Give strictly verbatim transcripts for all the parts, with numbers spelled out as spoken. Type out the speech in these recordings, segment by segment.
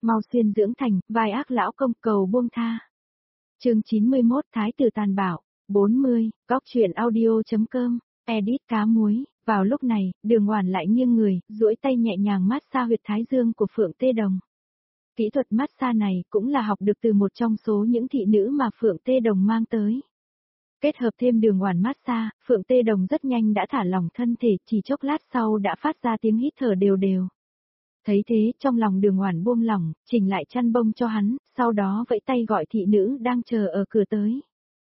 mau xuyên dưỡng thành, vai ác lão công cầu buông tha. Chương chín mươi mốt Thái tử tàn bạo, bốn mươi, góc truyện audio.com, edit cá muối. Vào lúc này, Đường Oản lại nghiêng người, duỗi tay nhẹ nhàng mát xa huyệt thái dương của Phượng Tê Đồng. Kỹ thuật mát xa này cũng là học được từ một trong số những thị nữ mà Phượng Tê Đồng mang tới. Kết hợp thêm Đường Oản mát xa, Phượng Tê Đồng rất nhanh đã thả lỏng thân thể, chỉ chốc lát sau đã phát ra tiếng hít thở đều đều. Thấy thế, trong lòng Đường Oản buông lỏng, chỉnh lại chăn bông cho hắn, sau đó vẫy tay gọi thị nữ đang chờ ở cửa tới.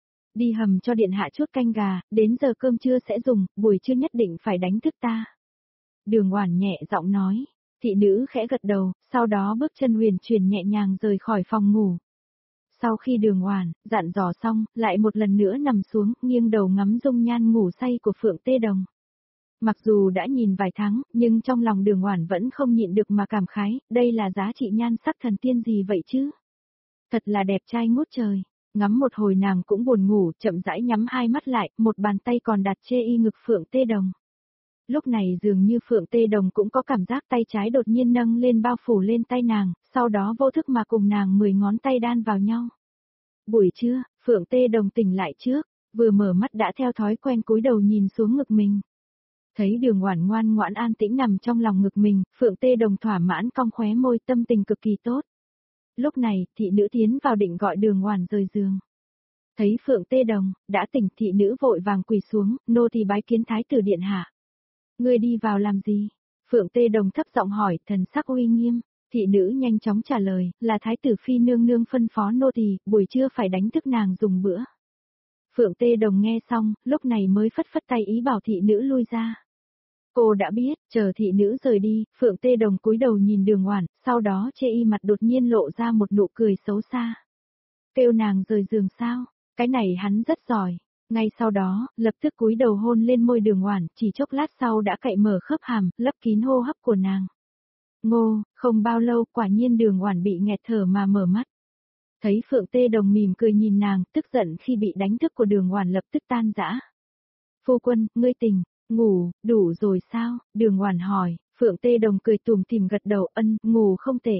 Đi hầm cho điện hạ chút canh gà, đến giờ cơm trưa sẽ dùng, buổi trưa nhất định phải đánh thức ta. Đường Oản nhẹ giọng nói, thị nữ khẽ gật đầu, sau đó bước chân huyền chuyển nhẹ nhàng rời khỏi phòng ngủ. Sau khi Đường Oản dặn dò xong, lại một lần nữa nằm xuống, nghiêng đầu ngắm dung nhan ngủ say của Phượng Tê Đồng. Mặc dù đã nhìn vài tháng, nhưng trong lòng Đường Oản vẫn không nhịn được mà cảm khái, đây là giá trị nhan sắc thần tiên gì vậy chứ? Thật là đẹp trai ngút trời. Ngắm một hồi nàng cũng buồn ngủ, chậm rãi nhắm hai mắt lại, một bàn tay còn đặt chê y ngực Phượng Tê Đồng. Lúc này dường như Phượng Tê Đồng cũng có cảm giác tay trái đột nhiên nâng lên bao phủ lên tay nàng, sau đó vô thức mà cùng nàng mười ngón tay đan vào nhau. Buổi trưa, Phượng Tê Đồng tỉnh lại trước, vừa mở mắt đã theo thói quen cúi đầu nhìn xuống ngực mình. Thấy Đường Oản ngoan ngoãn an tĩnh nằm trong lòng ngực mình, Phượng Tê Đồng thỏa mãn cong khóe môi, tâm tình cực kỳ tốt. Lúc này, thị nữ tiến vào định gọi Đường Oản rời giường. Thấy Phượng Tê Đồng đã tỉnh, thị nữ vội vàng quỳ xuống, nô tỳ bái kiến thái tử điện hạ. Ngươi đi vào làm gì? Phượng Tê Đồng thấp giọng hỏi, thần sắc uy nghiêm. Thị nữ nhanh chóng trả lời, là thái tử phi nương nương phân phó nô tỳ, buổi trưa phải đánh thức nàng dùng bữa. Phượng Tê Đồng nghe xong, lúc này mới phất phất tay ý bảo thị nữ lui ra. Cô đã biết, chờ thị nữ rời đi, Phượng Tê Đồng cúi đầu nhìn Đường Oản, sau đó chê y mặt đột nhiên lộ ra một nụ cười xấu xa. Kêu nàng rời giường sao? Cái này hắn rất giỏi. Ngay sau đó, lập tức cúi đầu hôn lên môi Đường Oản, chỉ chốc lát sau đã cạy mở khớp hàm, lấp kín hô hấp của nàng. Ngô, không bao lâu, quả nhiên Đường Oản bị nghẹt thở mà mở mắt. Thấy Phượng Tê Đồng mỉm cười nhìn nàng, tức giận khi bị đánh thức của Đường Oản lập tức tan rã. Phu quân, ngươi tỉnh, ngủ, đủ rồi sao? Đường Oản hỏi. Phượng Tê Đồng cười tủm tỉm gật đầu, ân, ngủ không tệ.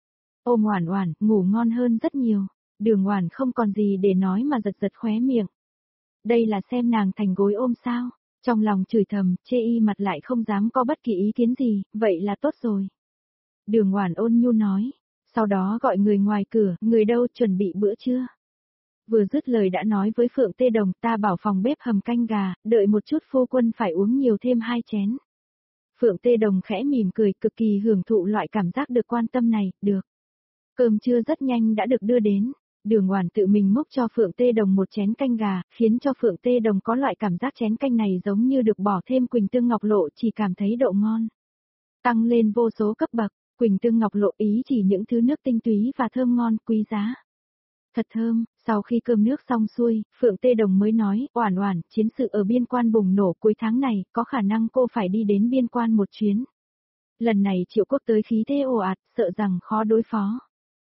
Ôm Oản Oản, ngủ ngon hơn rất nhiều. Đường Oản không còn gì để nói mà giật giật khóe miệng. Đây là xem nàng thành gối ôm sao? Trong lòng chửi thầm, chê y mặt lại không dám có bất kỳ ý kiến gì, vậy là tốt rồi. Đường Oản ôn nhu nói, sau đó gọi người ngoài cửa, người đâu chuẩn bị bữa trưa. Vừa dứt lời đã nói với Phượng Tê Đồng, ta bảo phòng bếp hầm canh gà, đợi một chút phu quân phải uống nhiều thêm hai chén. Phượng Tê Đồng khẽ mỉm cười, cực kỳ hưởng thụ loại cảm giác được quan tâm này, được. Cơm trưa rất nhanh đã được đưa đến. Đường Oản tự mình múc cho Phượng Tê Đồng một chén canh gà, khiến cho Phượng Tê Đồng có loại cảm giác chén canh này giống như được bỏ thêm quỳnh tương ngọc lộ, chỉ cảm thấy độ ngon tăng lên vô số cấp bậc. Quỳnh tương ngọc lộ ý chỉ những thứ nước tinh túy và thơm ngon, quý giá. Thật thơm. Sau khi cơm nước xong xuôi, Phượng Tê Đồng mới nói, Oản Oản, chiến sự ở biên quan bùng nổ cuối tháng này, có khả năng cô phải đi đến biên quan một chuyến. Lần này Triệu Quốc tới khí thế ồ ạt, sợ rằng khó đối phó.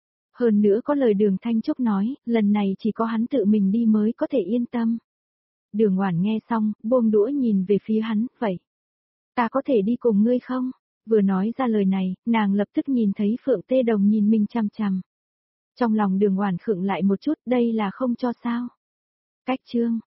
Hơn nữa có lời Đường Thanh Trúc nói, lần này chỉ có hắn tự mình đi mới có thể yên tâm. Đường Oản nghe xong, buông đũa nhìn về phía hắn, vậy. Ta có thể đi cùng ngươi không? Vừa nói ra lời này, nàng lập tức nhìn thấy Phượng Tê Đồng nhìn mình chằm chằm. Trong lòng Đường Oản khựng lại một chút, đây là không cho sao? Cách chương